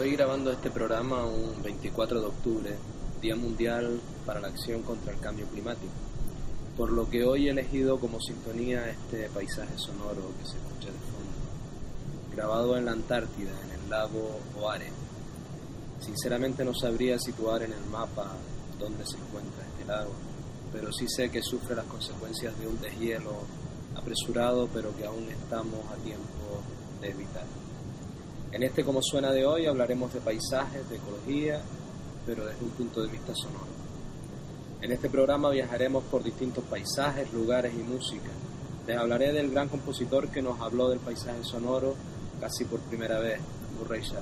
Estoy grabando este programa un 24 de octubre, Día Mundial para la Acción contra el Cambio Climático, por lo que hoy he elegido como sintonía este paisaje sonoro que se escucha de fondo, grabado en la Antártida, en el lago Oare. Sinceramente no sabría situar en el mapa dónde se encuentra este lago, pero sí sé que sufre las consecuencias de un deshielo apresurado, pero que aún estamos a tiempo de evitar. En este Como Suena de hoy hablaremos de paisajes, de ecología, pero desde un punto de vista sonoro. En este programa viajaremos por distintos paisajes, lugares y música. Les hablaré del gran compositor que nos habló del paisaje sonoro casi por primera vez, Murray Schafer.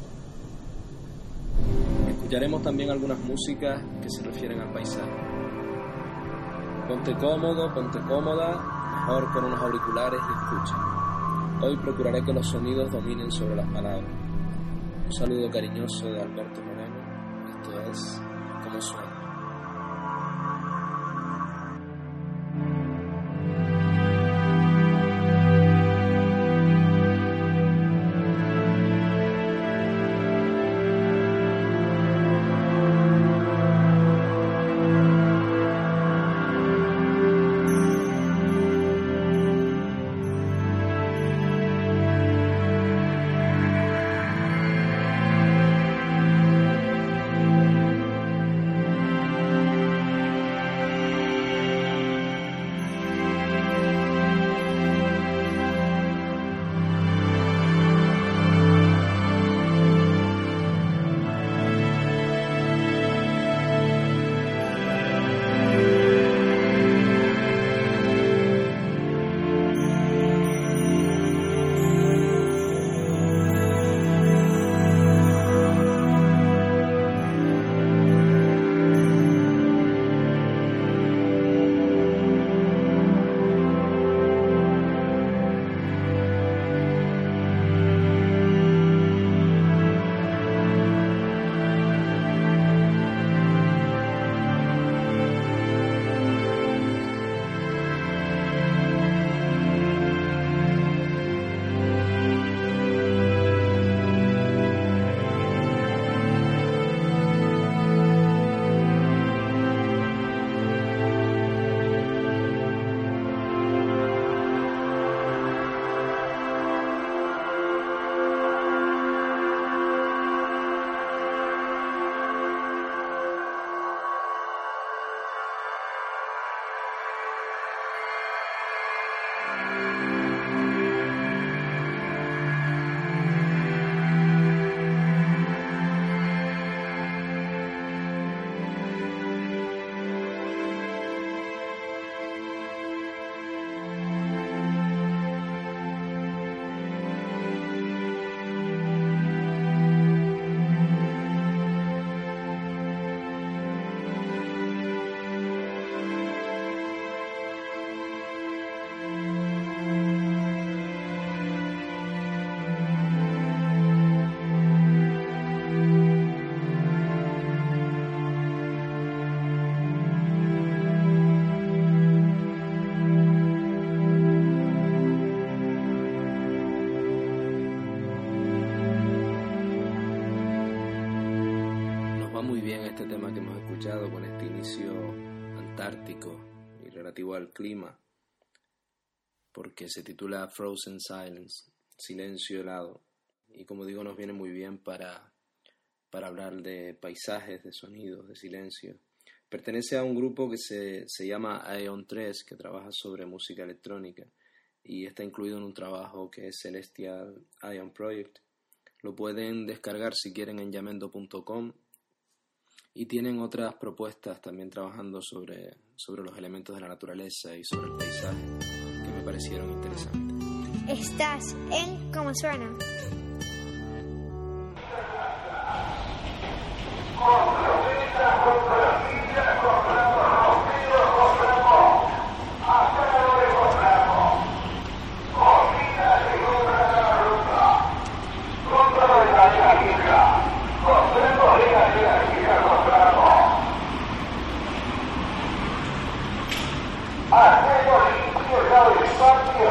Escucharemos también algunas músicas que se refieren al paisaje. Ponte cómodo, ponte cómoda, mejor con unos auriculares y escucha. Hoy procuraré que los sonidos dominen sobre las palabras. Un saludo cariñoso de Alberto Moreno. Esto es Como Suena. Con este inicio antártico y relativo al clima, porque se titula Frozen Silence, silencio helado, y como digo nos viene muy bien para hablar de paisajes, de sonidos, de silencio. Pertenece a un grupo que se llama Aeon 3, que trabaja sobre música electrónica y está incluido en un trabajo que es Celestial Ion Project. Lo pueden descargar si quieren en yamendo.com. Y tienen otras propuestas también trabajando sobre los elementos de la naturaleza y sobre el paisaje que me parecieron interesantes. Estás en Como Suena.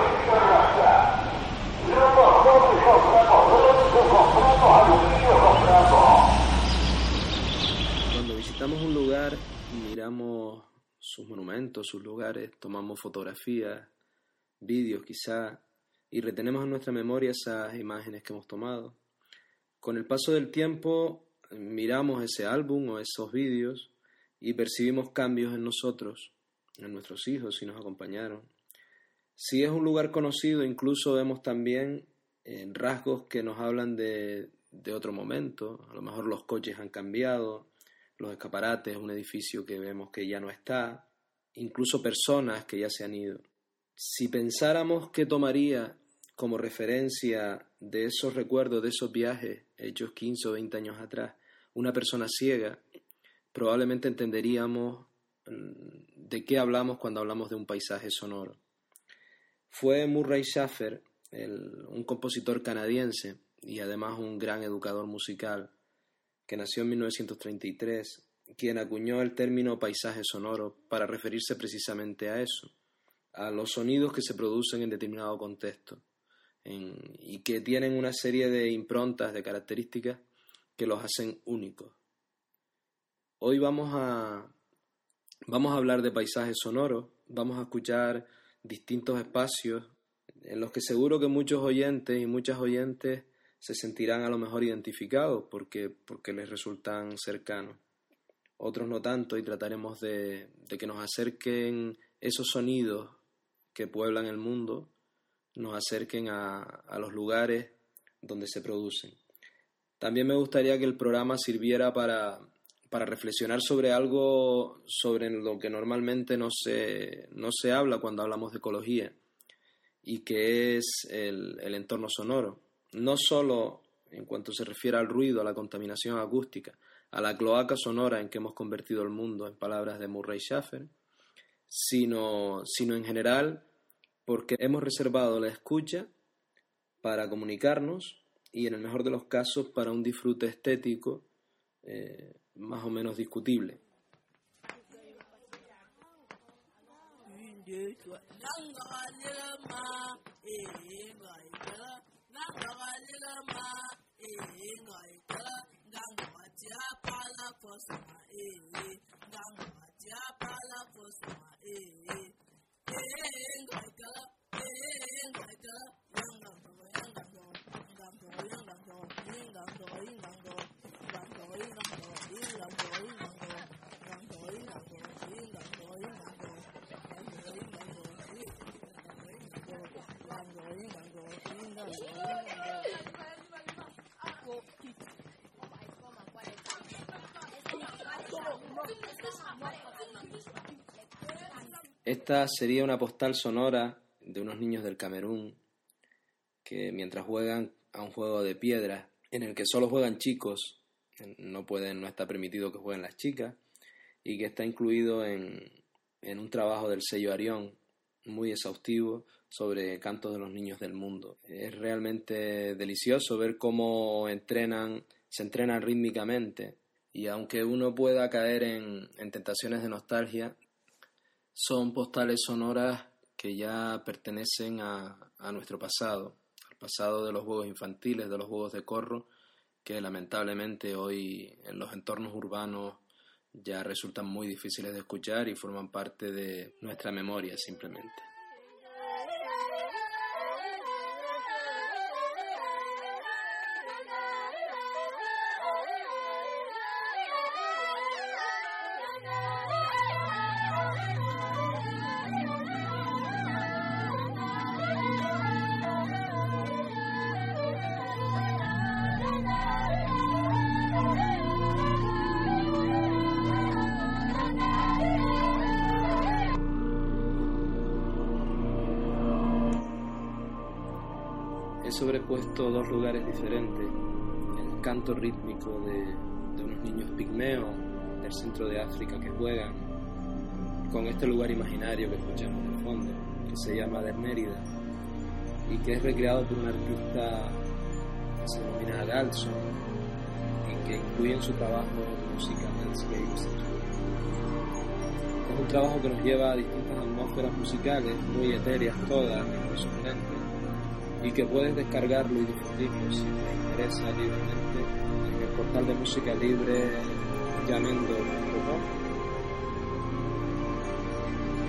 Compramos aluminio, compramos momentos, sus lugares, tomamos fotografías, vídeos quizá, y retenemos en nuestra memoria esas imágenes que hemos tomado. Con el paso del tiempo miramos ese álbum o esos vídeos y percibimos cambios en nosotros, en nuestros hijos si nos acompañaron. Si es un lugar conocido, incluso vemos también rasgos que nos hablan de otro momento. A lo mejor los coches han cambiado, los escaparates, un edificio que vemos que ya no está, incluso personas que ya se han ido. Si pensáramos que tomaría como referencia de esos recuerdos, de esos viajes hechos 15 o 20 años atrás, una persona ciega, probablemente entenderíamos de qué hablamos cuando hablamos de un paisaje sonoro. Fue Murray Schafer, un compositor canadiense y además un gran educador musical, que nació en 1933, quien acuñó el término paisaje sonoro para referirse precisamente a eso, a los sonidos que se producen en determinado contexto y que tienen una serie de improntas, de características que los hacen únicos. Hoy vamos a hablar de paisajes sonoros, vamos a escuchar distintos espacios en los que seguro que muchos oyentes y muchas oyentes se sentirán a lo mejor identificados porque les resultan cercanos. Otros no tanto, y trataremos de que nos acerquen esos sonidos que pueblan el mundo, nos acerquen a los lugares donde se producen. También me gustaría que el programa sirviera para reflexionar sobre algo sobre lo que normalmente no se habla cuando hablamos de ecología, y que es el entorno sonoro. No solo en cuanto se refiere al ruido, a la contaminación acústica, a la cloaca sonora en que hemos convertido el mundo, en palabras de Murray Schafer, sino en general porque hemos reservado la escucha para comunicarnos y, en el mejor de los casos, para un disfrute estético más o menos discutible. Esta sería una postal sonora de unos niños del Camerún que, mientras juegan a un juego de piedras en el que solo juegan chicos, no está permitido que jueguen las chicas, y que está incluido en un trabajo del sello Arión muy exhaustivo sobre cantos de los niños del mundo. Es realmente delicioso ver cómo se entrenan rítmicamente, y aunque uno pueda caer en tentaciones de nostalgia, son postales sonoras que ya pertenecen a nuestro pasado, al pasado de los juegos infantiles, de los juegos de corro, que lamentablemente hoy en los entornos urbanos ya resultan muy difíciles de escuchar y forman parte de nuestra memoria simplemente. He sobrepuesto dos lugares diferentes, el canto rítmico de unos niños pigmeos del centro de África que juegan, con este lugar imaginario que escuchamos de fondo, que se llama Der Mérida, y que es recreado por un artista que se denomina Galson, y que incluye en su trabajo música landscapes. Es un trabajo que nos lleva a distintas atmósferas musicales, muy etéreas todas, muy sorprendentes, y que puedes descargarlo y disfrutarlo si te interesa libremente en el portal de música libre llamendo.com.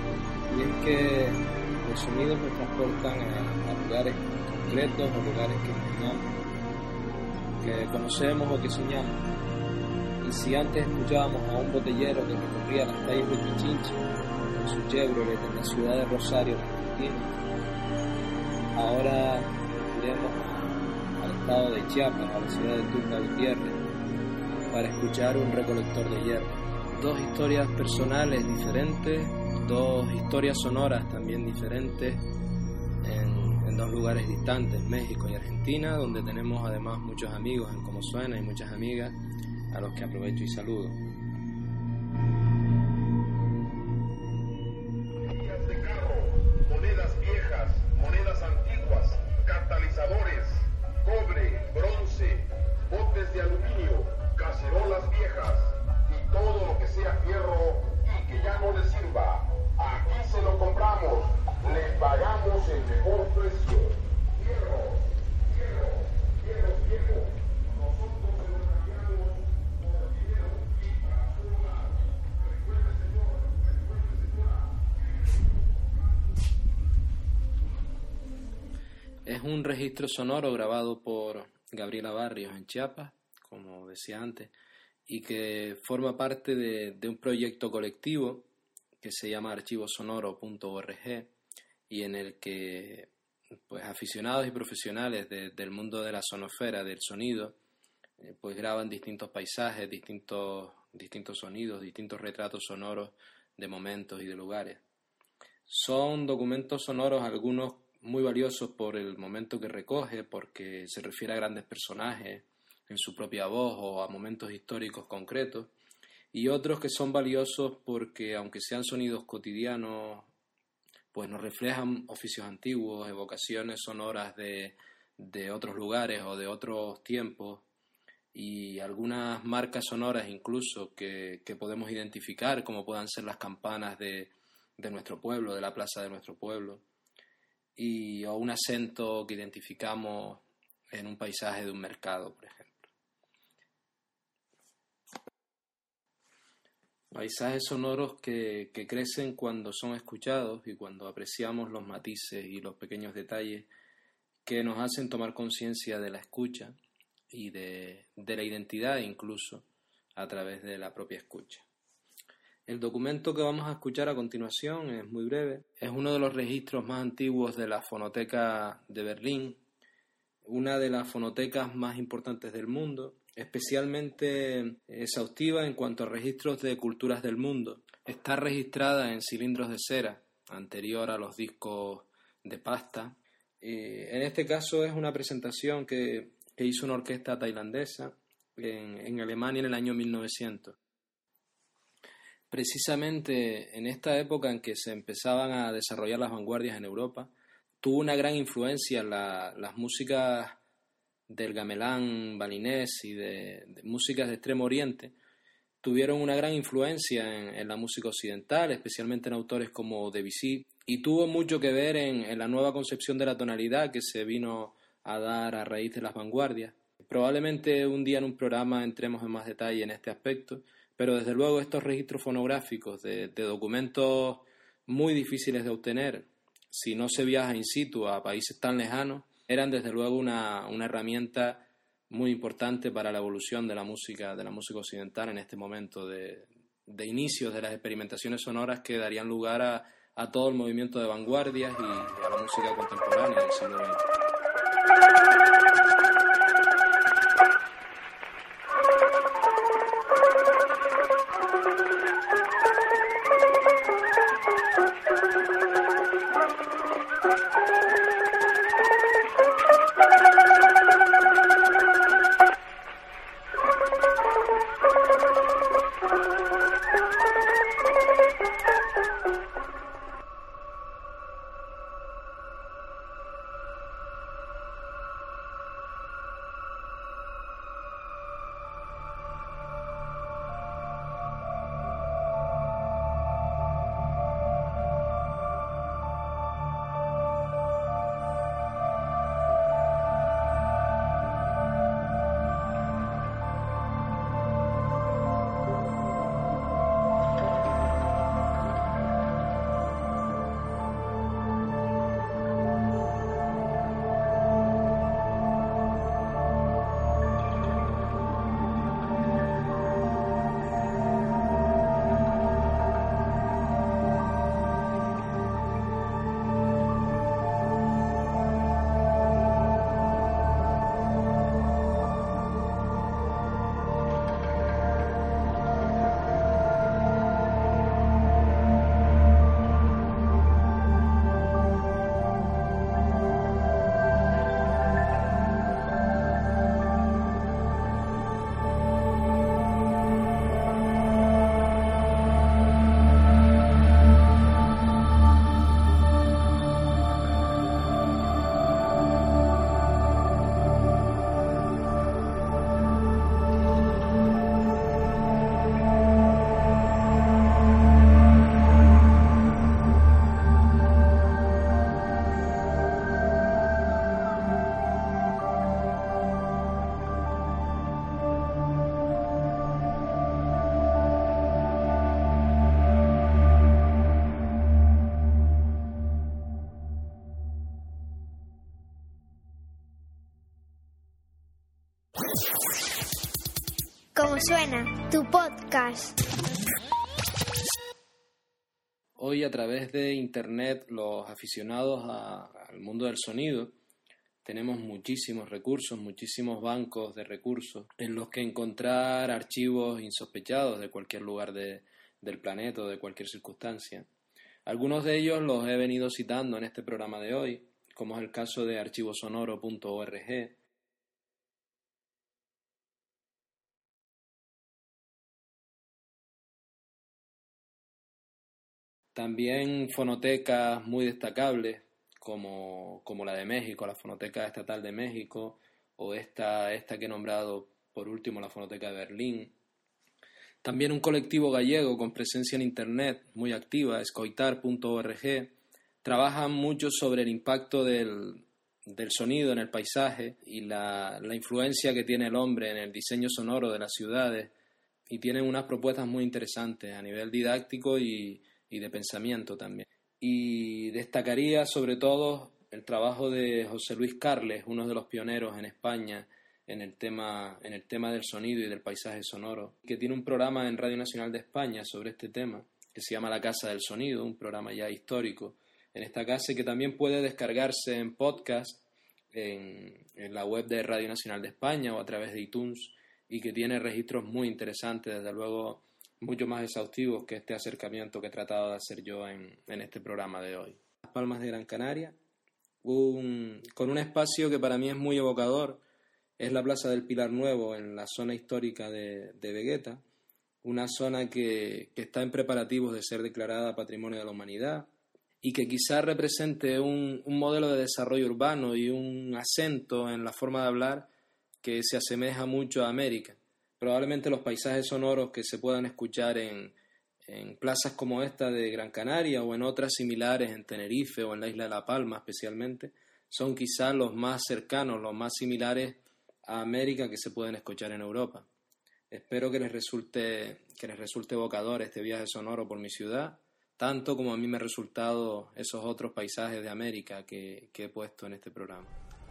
y es que los sonidos nos transportan a lugares concretos o lugares que imaginamos, que conocemos o que soñamos. Y si antes escuchábamos a un botellero que recorría las calles de Pichincha con su Chevrolet en la ciudad de Rosario, en Argentina, ahora iremos al estado de Chiapas, a la ciudad de Tunga Gutiérrez, para escuchar un recolector de hierba. Dos historias personales diferentes, dos historias sonoras también diferentes en dos lugares distantes, México y Argentina, donde tenemos además muchos amigos en Cómo Suena y muchas amigas a los que aprovecho y saludo. Botellas de carro, monedas viejas, monedas antiguas, catalizadores, cobre, bronce, botes de aluminio, cacerolas viejas y todo lo que sea fierro y que ya no les sirva. Aquí se lo compramos, le pagamos el mejor precio. Fierro, fierro, fierro, fierro. Nosotros se lo cambiamos por dinero y para solar. Recuerde, señor, señora. Es un registro sonoro grabado por Gabriela Barrios en Chiapas, como decía antes, y que forma parte de un proyecto colectivo que se llama archivosonoro.org y en el que pues aficionados y profesionales del mundo de la sonosfera, del sonido, pues graban distintos paisajes, distintos sonidos, distintos retratos sonoros de momentos y de lugares. Son documentos sonoros, algunos muy valiosos por el momento que recoge, porque se refiere a grandes personajes en su propia voz o a momentos históricos concretos, y otros que son valiosos porque, aunque sean sonidos cotidianos, pues nos reflejan oficios antiguos, evocaciones sonoras de otros lugares o de otros tiempos, y algunas marcas sonoras incluso que podemos identificar, como puedan ser las campanas de nuestro pueblo, de la plaza de nuestro pueblo, o un acento que identificamos en un paisaje de un mercado, por ejemplo. Paisajes sonoros que crecen cuando son escuchados y cuando apreciamos los matices y los pequeños detalles que nos hacen tomar conciencia de la escucha y de la identidad incluso a través de la propia escucha. El documento que vamos a escuchar a continuación es muy breve. Es uno de los registros más antiguos de la Fonoteca de Berlín, una de las fonotecas más importantes del mundo, especialmente exhaustiva en cuanto a registros de culturas del mundo. Está registrada en cilindros de cera, anterior a los discos de pasta. En este caso es una presentación que hizo una orquesta tailandesa en Alemania en el año 1900. Precisamente en esta época en que se empezaban a desarrollar las vanguardias en Europa, tuvo una gran influencia las músicas del gamelán balinés y de músicas de Extremo Oriente. Tuvieron una gran influencia en la música occidental, especialmente en autores como Debussy, y tuvo mucho que ver en la nueva concepción de la tonalidad que se vino a dar a raíz de las vanguardias. Probablemente un día en un programa entremos en más detalle en este aspecto, pero desde luego estos registros fonográficos de documentos muy difíciles de obtener, si no se viaja in situ a países tan lejanos, eran desde luego una herramienta muy importante para la evolución de la música occidental en este momento de inicios de las experimentaciones sonoras que darían lugar a todo el movimiento de vanguardias y a la música contemporánea del siglo XX. Como suena, tu podcast. Hoy, a través de Internet, los aficionados al mundo del sonido tenemos muchísimos recursos, muchísimos bancos de recursos en los que encontrar archivos insospechados de cualquier lugar del planeta o de cualquier circunstancia. Algunos de ellos los he venido citando en este programa de hoy, como es el caso de archivosonoro.org. También fonotecas muy destacables, como la de México, la Fonoteca Estatal de México, o esta que he nombrado por último, la Fonoteca de Berlín. También un colectivo gallego con presencia en Internet muy activa, escoitar.org, trabajan mucho sobre el impacto del sonido en el paisaje y la influencia que tiene el hombre en el diseño sonoro de las ciudades, y tienen unas propuestas muy interesantes a nivel didáctico y de pensamiento también. Y destacaría sobre todo el trabajo de José Luis Carles, uno de los pioneros en España en el tema del sonido y del paisaje sonoro, que tiene un programa en Radio Nacional de España sobre este tema, que se llama La Casa del Sonido, un programa ya histórico en esta casa, que también puede descargarse en podcast en la web de Radio Nacional de España o a través de iTunes, y que tiene registros muy interesantes, desde luego mucho más exhaustivos que este acercamiento que he tratado de hacer yo en este programa de hoy. Las Palmas de Gran Canaria, con un espacio que para mí es muy evocador, es la Plaza del Pilar Nuevo, en la zona histórica de Vegueta, una zona que está en preparativos de ser declarada Patrimonio de la Humanidad y que quizás represente un modelo de desarrollo urbano y un acento en la forma de hablar que se asemeja mucho a América. Probablemente los paisajes sonoros que se puedan escuchar en plazas como esta de Gran Canaria o en otras similares en Tenerife o en la isla de La Palma especialmente, son quizás los más cercanos, los más similares a América que se pueden escuchar en Europa. Espero que les resulte evocador este viaje sonoro por mi ciudad, tanto como a mí me han resultado esos otros paisajes de América que he puesto en este programa.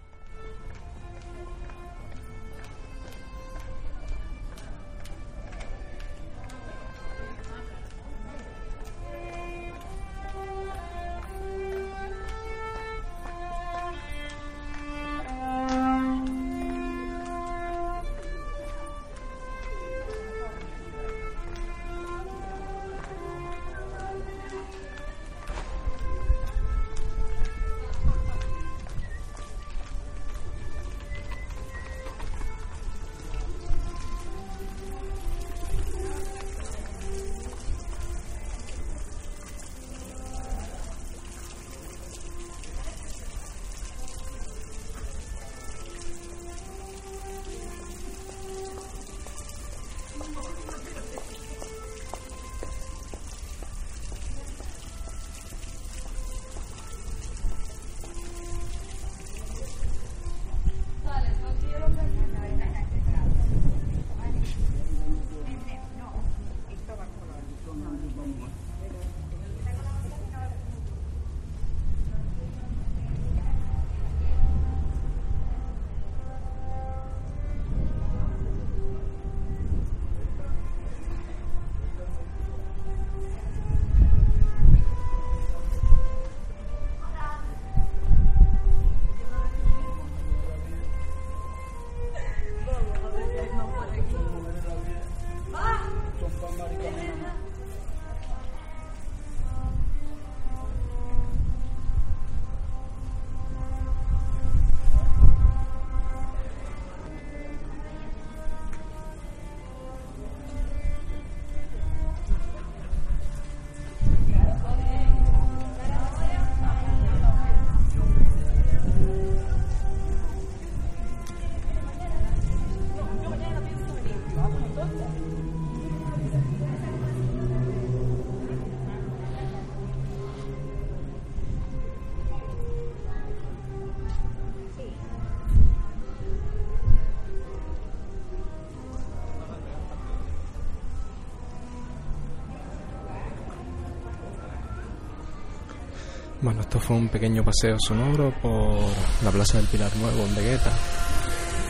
Bueno, esto fue un pequeño paseo sonoro por la Plaza del Pilar Nuevo en Vegueta.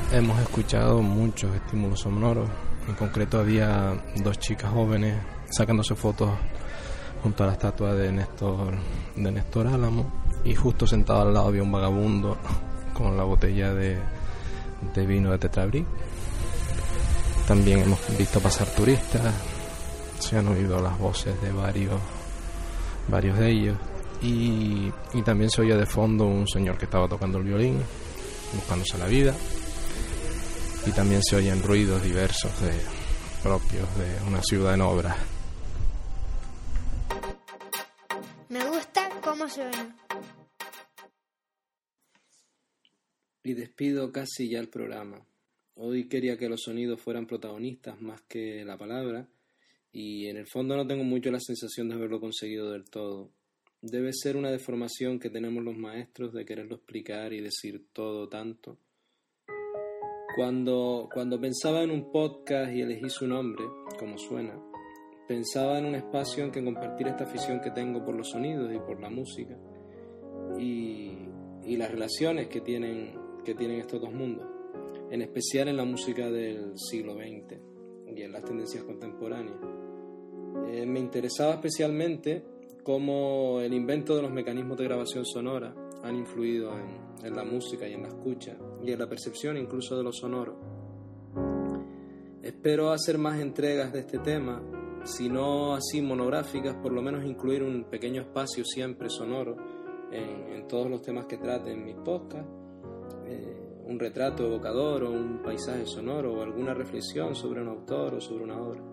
hemos escuchado muchos estímulos sonoros. En concreto había 2 chicas jóvenes sacándose fotos junto a la estatua de Néstor Álamo, y justo sentado al lado había un vagabundo con la botella de vino de Tetrabric. También hemos visto pasar turistas, se han oído las voces de varios de ellos, y también se oía de fondo un señor que estaba tocando el violín, buscándose la vida, y también se oyen ruidos diversos propios de una ciudad en obras. Me gusta cómo suena. Y despido casi ya el programa. Hoy quería que los sonidos fueran protagonistas más que la palabra, y en el fondo no tengo mucho la sensación de haberlo conseguido del todo. Debe ser una deformación que tenemos los maestros de quererlo explicar y decir todo tanto. Cuando pensaba en un podcast y elegí su nombre, Como Suena, pensaba en un espacio en que compartir esta afición que tengo por los sonidos y por la música, y las relaciones que tienen estos dos mundos, en especial en la música del siglo XX y en las tendencias contemporáneas. Me interesaba especialmente cómo el invento de los mecanismos de grabación sonora han influido en la música y en la escucha y en la percepción incluso de lo sonoro. Espero hacer más entregas de este tema, si no así monográficas, por lo menos incluir un pequeño espacio siempre sonoro en todos los temas que trate en mis podcasts, un retrato evocador o un paisaje sonoro o alguna reflexión sobre un autor o sobre una obra.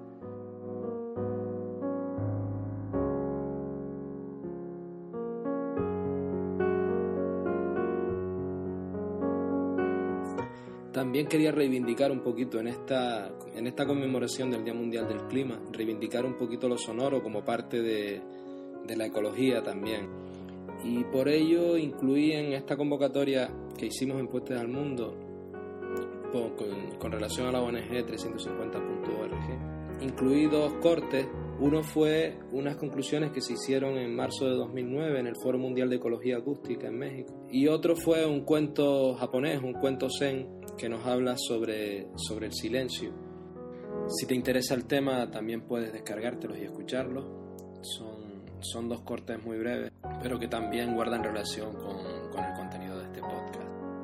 También quería reivindicar un poquito en esta conmemoración del Día Mundial del Clima, reivindicar un poquito lo sonoro como parte de la ecología también. Y por ello incluí en esta convocatoria que hicimos en Puentes al Mundo con relación a la ONG 350.org, incluí 2 cortes. Uno fue unas conclusiones que se hicieron en marzo de 2009 en el Foro Mundial de Ecología Acústica en México, y otro fue un cuento japonés, un cuento zen, que nos habla sobre el silencio. Si te interesa el tema, también puedes descargártelos y escucharlos. Son 2 cortes muy breves, pero que también guardan relación con el contenido de este podcast.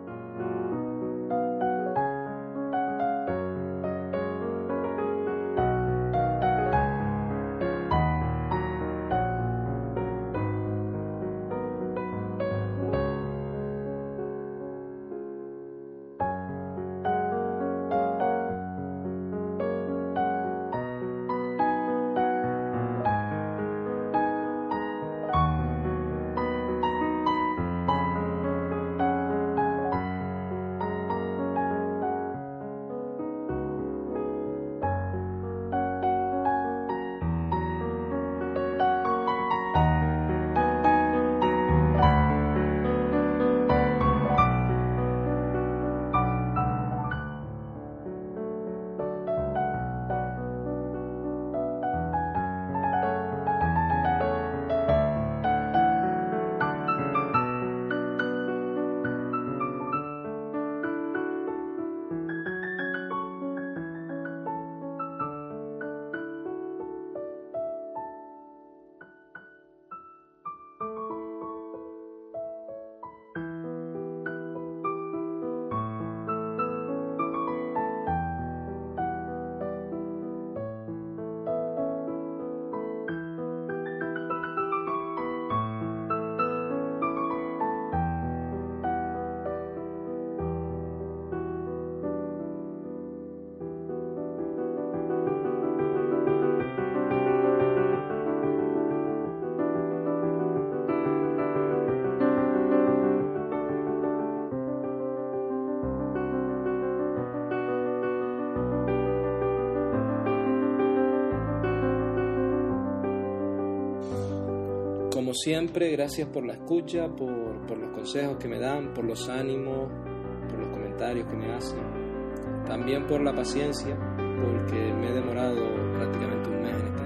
Como siempre, gracias por la escucha, por los consejos que me dan, por los ánimos, por los comentarios que me hacen. También por la paciencia, porque me he demorado prácticamente un mes en esta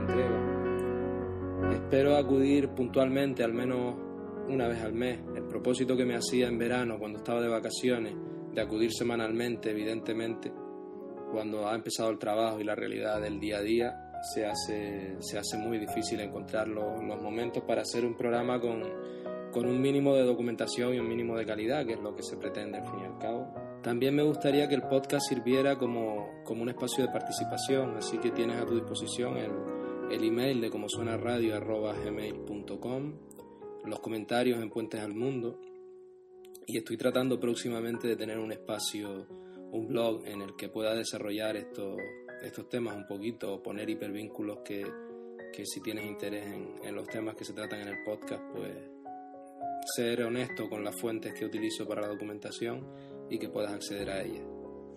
entrega. Espero acudir puntualmente, al menos una vez al mes. El propósito que me hacía en verano, cuando estaba de vacaciones, de acudir semanalmente, evidentemente, cuando ha empezado el trabajo y la realidad del día a día, se hace muy difícil encontrar los momentos para hacer un programa con un mínimo de documentación y un mínimo de calidad, que es lo que se pretende al fin y al cabo. También me gustaría que el podcast sirviera como un espacio de participación, así que tienes a tu disposición el email de comosuenaradio@gmail.com, los comentarios en Puentes al Mundo, y estoy tratando próximamente de tener un espacio, un blog en el que pueda desarrollar estos temas un poquito, o poner hipervínculos que si tienes interés en los temas que se tratan en el podcast, pues ser honesto con las fuentes que utilizo para la documentación y que puedas acceder a ellas.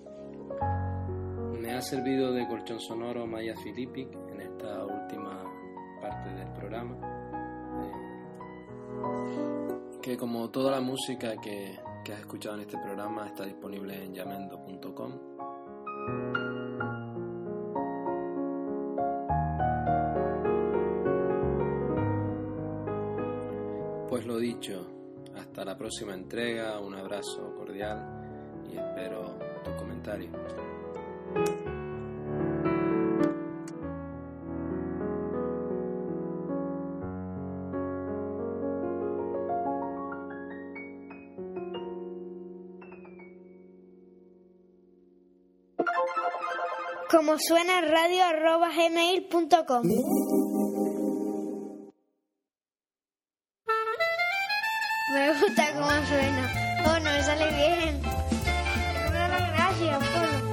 Me ha servido de colchón sonoro Maya Filippic en esta última parte del programa, que como toda la música que has escuchado en este programa está disponible en yamendo.com. Pues lo dicho, hasta la próxima entrega, un abrazo cordial y espero tus comentarios. comosuenaradio@gmail.com. Me gusta cómo suena. Oh, no me sale bien. Me da las gracias, Polo.